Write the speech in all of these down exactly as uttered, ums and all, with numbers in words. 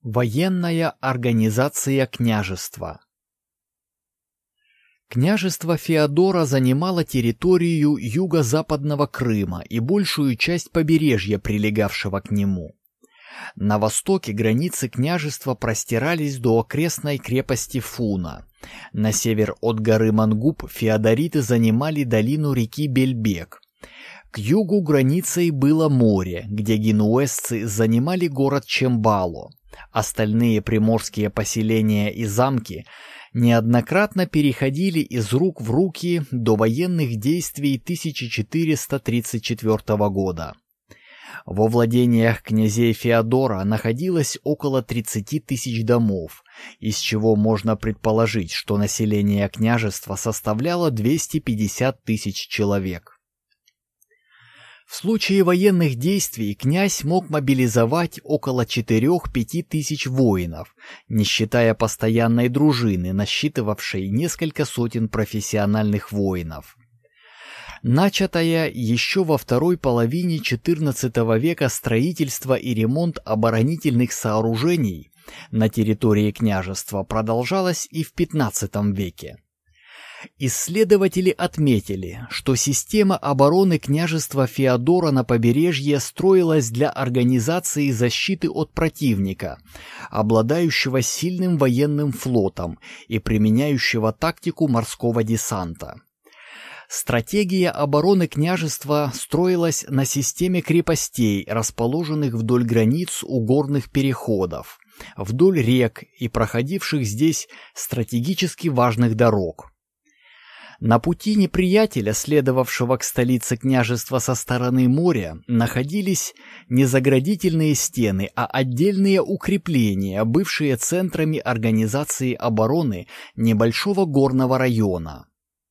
Военная организация княжества. Княжество Феодора занимало территорию юго-западного Крыма и большую часть побережья, прилегавшего к нему. На востоке границы княжества простирались до окрестной крепости Фуна. На север от горы Мангуб феодориты занимали долину реки Бельбек. К югу границей было море, где генуэзцы занимали город Чембало. Остальные приморские поселения и замки неоднократно переходили из рук в руки до военных действий тысяча четыреста тридцать четвёртого года. Во владениях князей Феодора находилось около тридцати тысяч домов, из чего можно предположить, что население княжества составляло двести пятьдесят тысяч человек. В случае военных действий князь мог мобилизовать около четырёх-пяти тысяч воинов, не считая постоянной дружины, насчитывавшей несколько сотен профессиональных воинов. Начатое еще во второй половине четырнадцатого века строительство и ремонт оборонительных сооружений на территории княжества продолжалось и в пятнадцатом веке. Исследователи отметили, что система обороны княжества Феодора на побережье строилась для организации защиты от противника, обладающего сильным военным флотом и применяющего тактику морского десанта. Стратегия обороны княжества строилась на системе крепостей, расположенных вдоль границ у горных переходов, вдоль рек и проходивших здесь стратегически важных дорог. На пути неприятеля, следовавшего к столице княжества со стороны моря, находились не заградительные стены, а отдельные укрепления, бывшие центрами организации обороны небольшого горного района.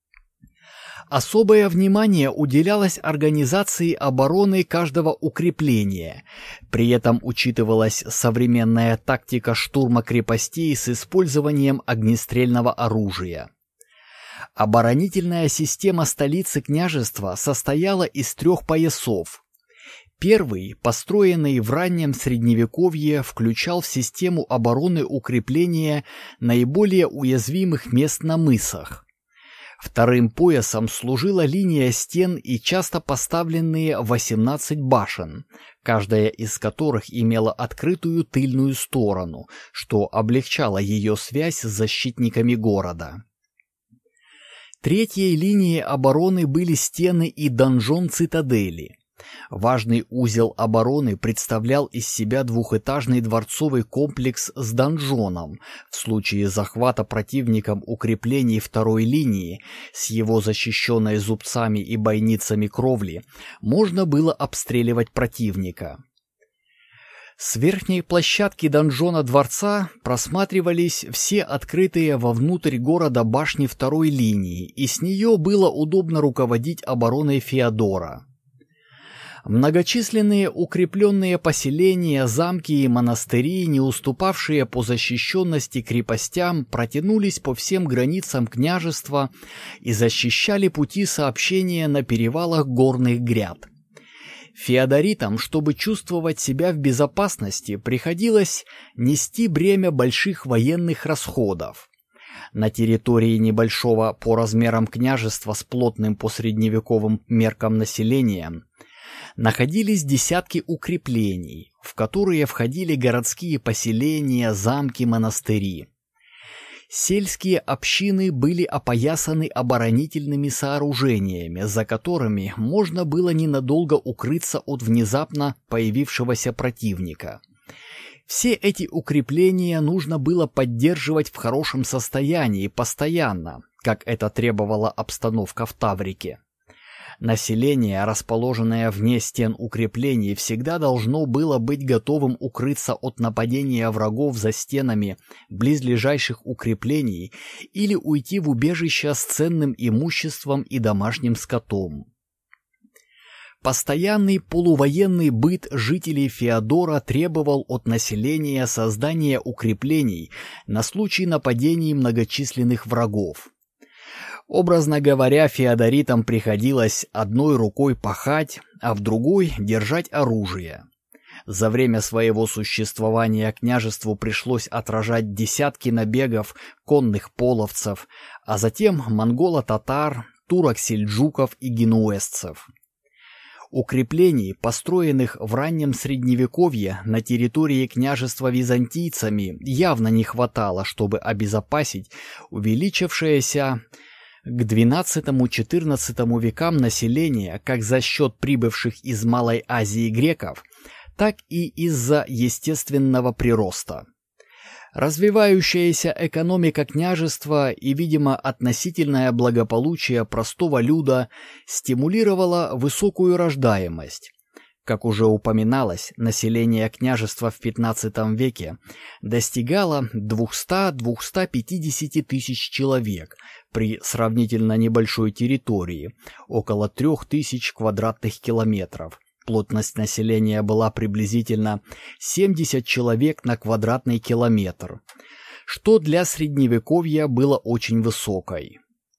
Особое внимание уделялось организации обороны каждого укрепления, при этом учитывалась современная тактика штурма крепостей с использованием огнестрельного оружия. Оборонительная система столицы княжества состояла из трех поясов. Первый, построенный в раннем Средневековье, включал в систему обороны укрепления наиболее уязвимых мест на мысах. Вторым поясом служила линия стен и часто поставленные восемнадцать башен, каждая из которых имела открытую тыльную сторону, что облегчало ее связь с защитниками города. Третьей линией обороны были стены и донжон цитадели. Важный узел обороны представлял из себя двухэтажный дворцовый комплекс с донжоном. В случае захвата противником укреплений второй линии с его защищенной зубцами и бойницами кровли можно было обстреливать противника. С верхней площадки донжона дворца просматривались все открытые вовнутрь города башни второй линии, и с нее было удобно руководить обороной Феодора. Многочисленные укрепленные поселения, замки и монастыри, не уступавшие по защищенности крепостям, протянулись по всем границам княжества и защищали пути сообщения на перевалах горных гряд. Феодоритам, чтобы чувствовать себя в безопасности, приходилось нести бремя больших военных расходов. На территории небольшого по размерам княжества с плотным по средневековым меркам населением находились десятки укреплений, в которые входили городские поселения, замки, монастыри. Сельские общины были опоясаны оборонительными сооружениями, за которыми можно было ненадолго укрыться от внезапно появившегося противника. Все эти укрепления нужно было поддерживать в хорошем состоянии постоянно, как это требовала обстановка в Таврике. Население, расположенное вне стен укреплений, всегда должно было быть готовым укрыться от нападения врагов за стенами близлежащих укреплений или уйти в убежище с ценным имуществом и домашним скотом. Постоянный полувоенный быт жителей Феодора требовал от населения создания укреплений на случай нападений многочисленных врагов. Образно говоря, феодоритам приходилось одной рукой пахать, а в другой держать оружие. За время своего существования княжеству пришлось отражать десятки набегов конных половцев, а затем монголо-татар, турок-сельджуков и генуэзцев. Укреплений, построенных в раннем Средневековье на территории княжества византийцами, явно не хватало, чтобы обезопасить увеличившееся к двенадцатому-четырнадцатому векам население как за счет прибывших из Малой Азии греков, так и из-за естественного прироста. Развивающаяся экономика княжества и, видимо, относительное благополучие простого люда стимулировала высокую рождаемость. Как уже упоминалось, население княжества в пятнадцатом веке достигало двухсот-двухсот пятидесяти тысяч человек при сравнительно небольшой территории, около трех тысяч квадратных километров. Плотность населения была приблизительно семьдесят человек на квадратный километр, что для Средневековья было очень высокой.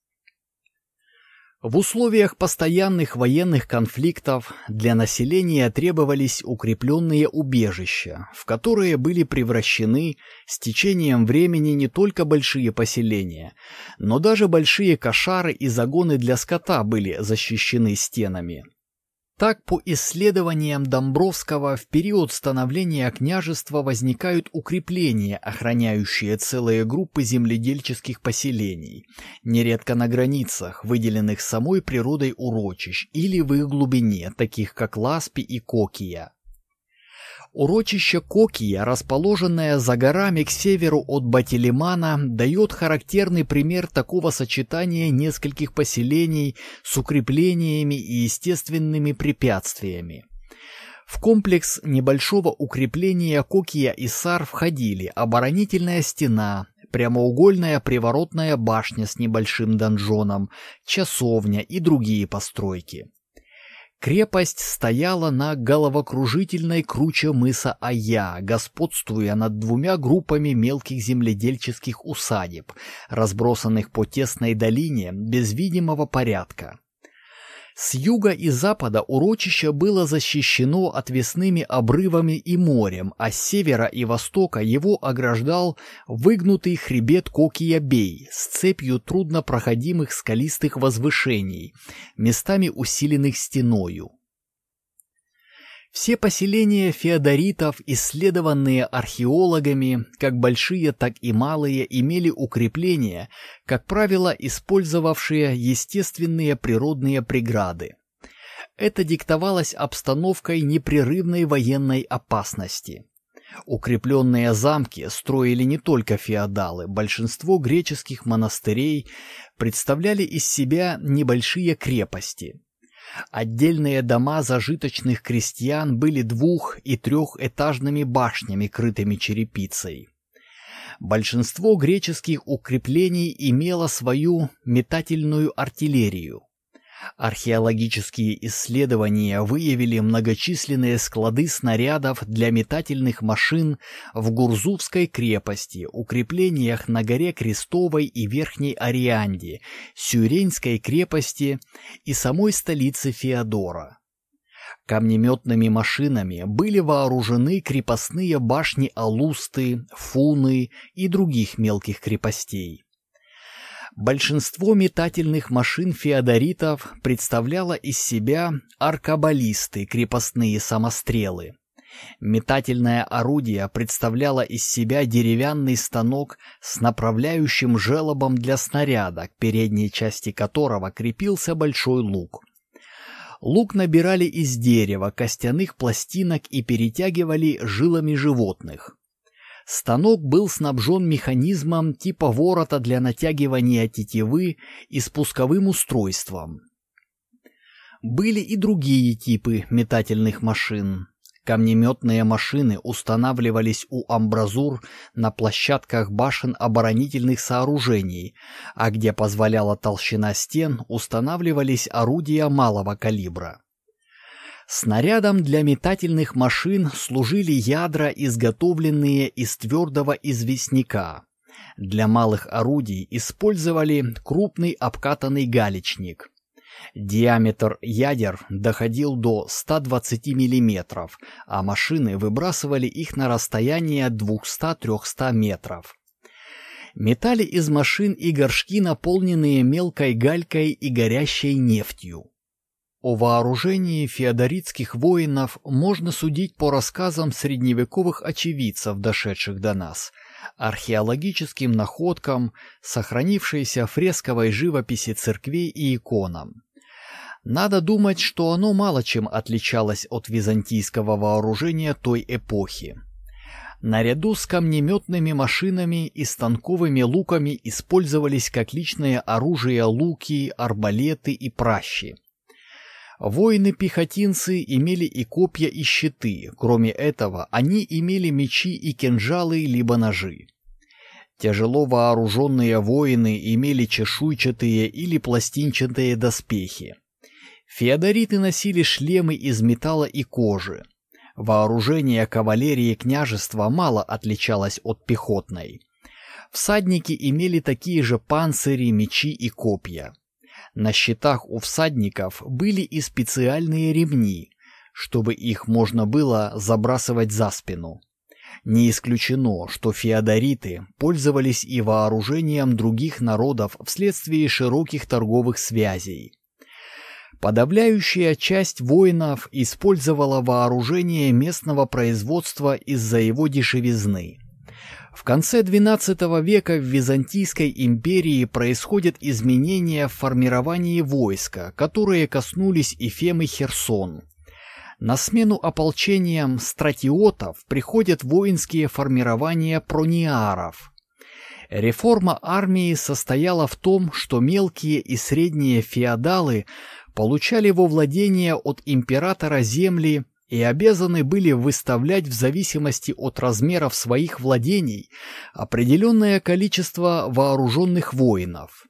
В условиях постоянных военных конфликтов для населения требовались укрепленные убежища, в которые были превращены с течением времени не только большие поселения, но даже большие кошары и загоны для скота были защищены стенами. Так, по исследованиям Домбровского, в период становления княжества возникают укрепления, охраняющие целые группы земледельческих поселений, нередко на границах, выделенных самой природой урочищ, или в их глубине, таких как Ласпи и Кокия. Урочище Кокия, расположенное за горами к северу от Батилимана, дает характерный пример такого сочетания нескольких поселений с укреплениями и естественными препятствиями. В комплекс небольшого укрепления Кокия и Сар входили оборонительная стена, прямоугольная приворотная башня с небольшим донжоном, часовня и другие постройки. Крепость стояла на головокружительной круче мыса Ая, господствуя над двумя группами мелких земледельческих усадеб, разбросанных по тесной долине без видимого порядка. С юга и запада урочище было защищено отвесными обрывами и морем, а с севера и востока его ограждал выгнутый хребет Кокия-Бей с цепью труднопроходимых скалистых возвышений, местами усиленных стеною. Все поселения феодоритов, исследованные археологами, как большие, так и малые, имели укрепления, как правило, использовавшие естественные природные преграды. Это диктовалось обстановкой непрерывной военной опасности. Укрепленные замки строили не только феодалы, большинство греческих монастырей представляли из себя небольшие крепости. Отдельные дома зажиточных крестьян были двух- и трехэтажными башнями, крытыми черепицей. Большинство греческих укреплений имело свою метательную артиллерию. Археологические исследования выявили многочисленные склады снарядов для метательных машин в Гурзувской крепости, укреплениях на горе Крестовой и Верхней Орианде, Сюренской крепости и самой столице Феодора. Камнеметными машинами были вооружены крепостные башни Алусты, Фуны и других мелких крепостей. Большинство метательных машин феодоритов представляло из себя аркабалисты, крепостные самострелы. Метательное орудие представляло из себя деревянный станок с направляющим желобом для снаряда, к передней части которого крепился большой лук. Лук набирали из дерева, костяных пластинок и перетягивали жилами животных. Станок был снабжен механизмом типа ворота для натягивания тетивы и спусковым устройством. Были и другие типы метательных машин. Камнеметные машины устанавливались у амбразур на площадках башен оборонительных сооружений, а где позволяла толщина стен, устанавливались орудия малого калибра. Снарядом для метательных машин служили ядра, изготовленные из твердого известняка. Для малых орудий использовали крупный обкатанный галечник. Диаметр ядер доходил до ста двадцати миллиметров, а машины выбрасывали их на расстояние двухсот-трехсот метров. Метали из машин и горшки, наполненные мелкой галькой и горящей нефтью. О вооружении феодоритских воинов можно судить по рассказам средневековых очевидцев, дошедших до нас, археологическим находкам, сохранившейся фресковой живописи церквей и иконам. Надо думать, что оно мало чем отличалось от византийского вооружения той эпохи. Наряду с камнеметными машинами и станковыми луками использовались как личное оружие луки, арбалеты и пращи. Воины-пехотинцы имели и копья, и щиты. Кроме этого, они имели мечи и кинжалы либо ножи. Тяжело вооруженные воины имели чешуйчатые или пластинчатые доспехи. Феодориты носили шлемы из металла и кожи. Вооружение кавалерии княжества мало отличалось от пехотной. Всадники имели такие же панцири, мечи и копья. На щитах у всадников были и специальные ремни, чтобы их можно было забрасывать за спину. Не исключено, что феодориты пользовались и вооружением других народов вследствие широких торговых связей. Подавляющая часть воинов использовала вооружение местного производства из-за его дешевизны. В конце двенадцатого века в Византийской империи происходят изменения в формировании войска, которые коснулись Эфем и Херсон. На смену ополчениям стратиотов приходят воинские формирования прониаров. Реформа армии состояла в том, что мелкие и средние феодалы получали во владение от императора земли и обязаны были выставлять в зависимости от размеров своих владений определенное количество вооруженных воинов.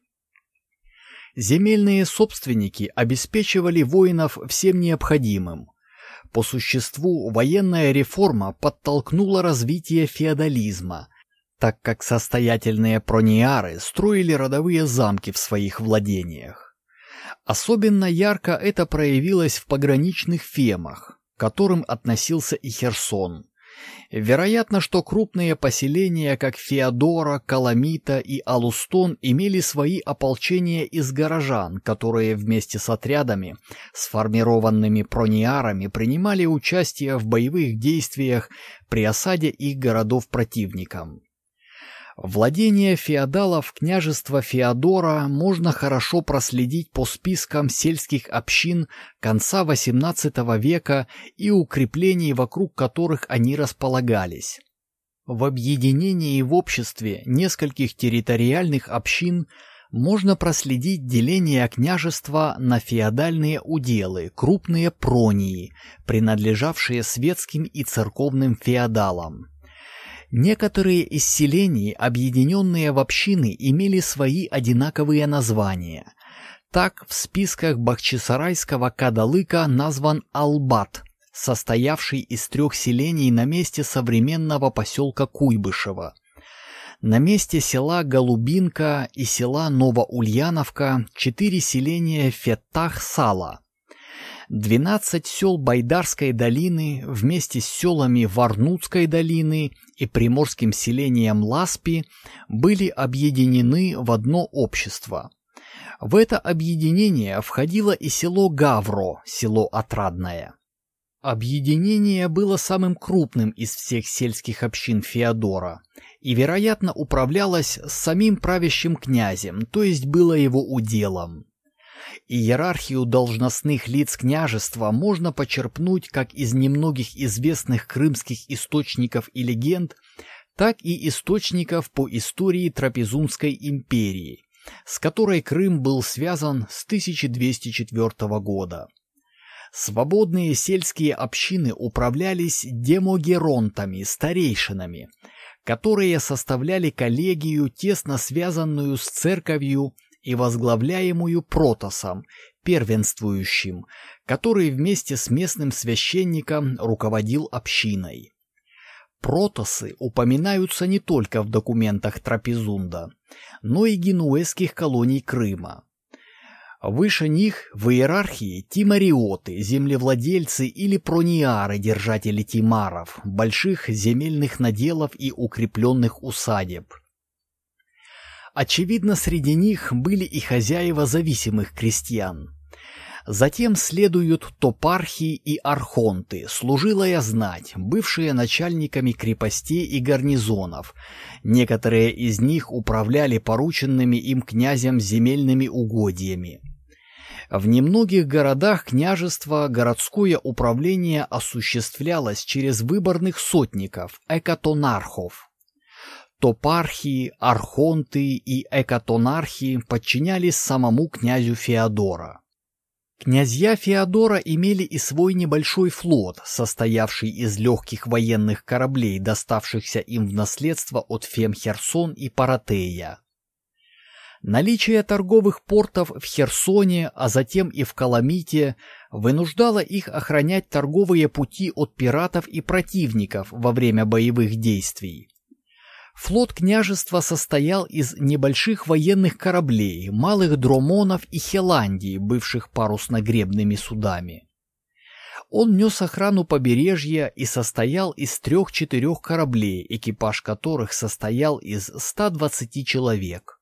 Земельные собственники обеспечивали воинов всем необходимым. По существу военная реформа подтолкнула развитие феодализма, так как состоятельные прониары строили родовые замки в своих владениях. Особенно ярко это проявилось в пограничных фемах, к которым относился и Херсон. Вероятно, что крупные поселения, как Феодора, Каламита и Алустон, имели свои ополчения из горожан, которые вместе с отрядами, сформированными прониарами, принимали участие в боевых действиях при осаде их городов противникам. Владение феодалов княжества Феодора можно хорошо проследить по спискам сельских общин конца восемнадцатого века и укреплений, вокруг которых они располагались. В объединении в обществе нескольких территориальных общин можно проследить деление княжества на феодальные уделы, крупные пронии, принадлежавшие светским и церковным феодалам. Некоторые из селений, объединенные в общины, имели свои одинаковые названия. Так, в списках бахчисарайского кадалыка назван Албат, состоявший из трех селений на месте современного поселка Куйбышево. На месте села Голубинка и села Новоульяновка четыре селения Феттах-Сала. Двенадцать сел Байдарской долины вместе с селами Варнутской долины и приморским селением Ласпи были объединены в одно общество. В это объединение входило и село Гавро, село Отрадное. Объединение было самым крупным из всех сельских общин Феодора и, вероятно, управлялось самим правящим князем, то есть было его уделом. Иерархию должностных лиц княжества можно почерпнуть как из немногих известных крымских источников и легенд, так и источников по истории Трапезунской империи, с которой Крым был связан с тысяча двести четвёртого года. Свободные сельские общины управлялись демогеронтами, старейшинами, которые составляли коллегию, тесно связанную с церковью и возглавляемую протосом, первенствующим, который вместе с местным священником руководил общиной. Протосы упоминаются не только в документах Трапезунда, но и генуэзских колоний Крыма. Выше них в иерархии тимариоты, землевладельцы или прониары, держатели тимаров, больших земельных наделов и укрепленных усадеб. Очевидно, среди них были и хозяева зависимых крестьян. Затем следуют топархи и архонты, служилая знать, бывшие начальниками крепостей и гарнизонов. Некоторые из них управляли порученными им князем земельными угодьями. В немногих городах княжества городское управление осуществлялось через выборных сотников, экатонархов. Топархи, архонты и экатонархи подчинялись самому князю Феодора. Князья Феодора имели и свой небольшой флот, состоявший из легких военных кораблей, доставшихся им в наследство от Фемхерсон и Паратея. Наличие торговых портов в Херсоне, а затем и в Каламите, вынуждало их охранять торговые пути от пиратов и противников во время боевых действий. Флот княжества состоял из небольших военных кораблей, малых дромонов и хеландий, бывших парусно-гребными судами. Он нес охрану побережья и состоял из трех-четырех кораблей, экипаж которых состоял из ста двадцати человек.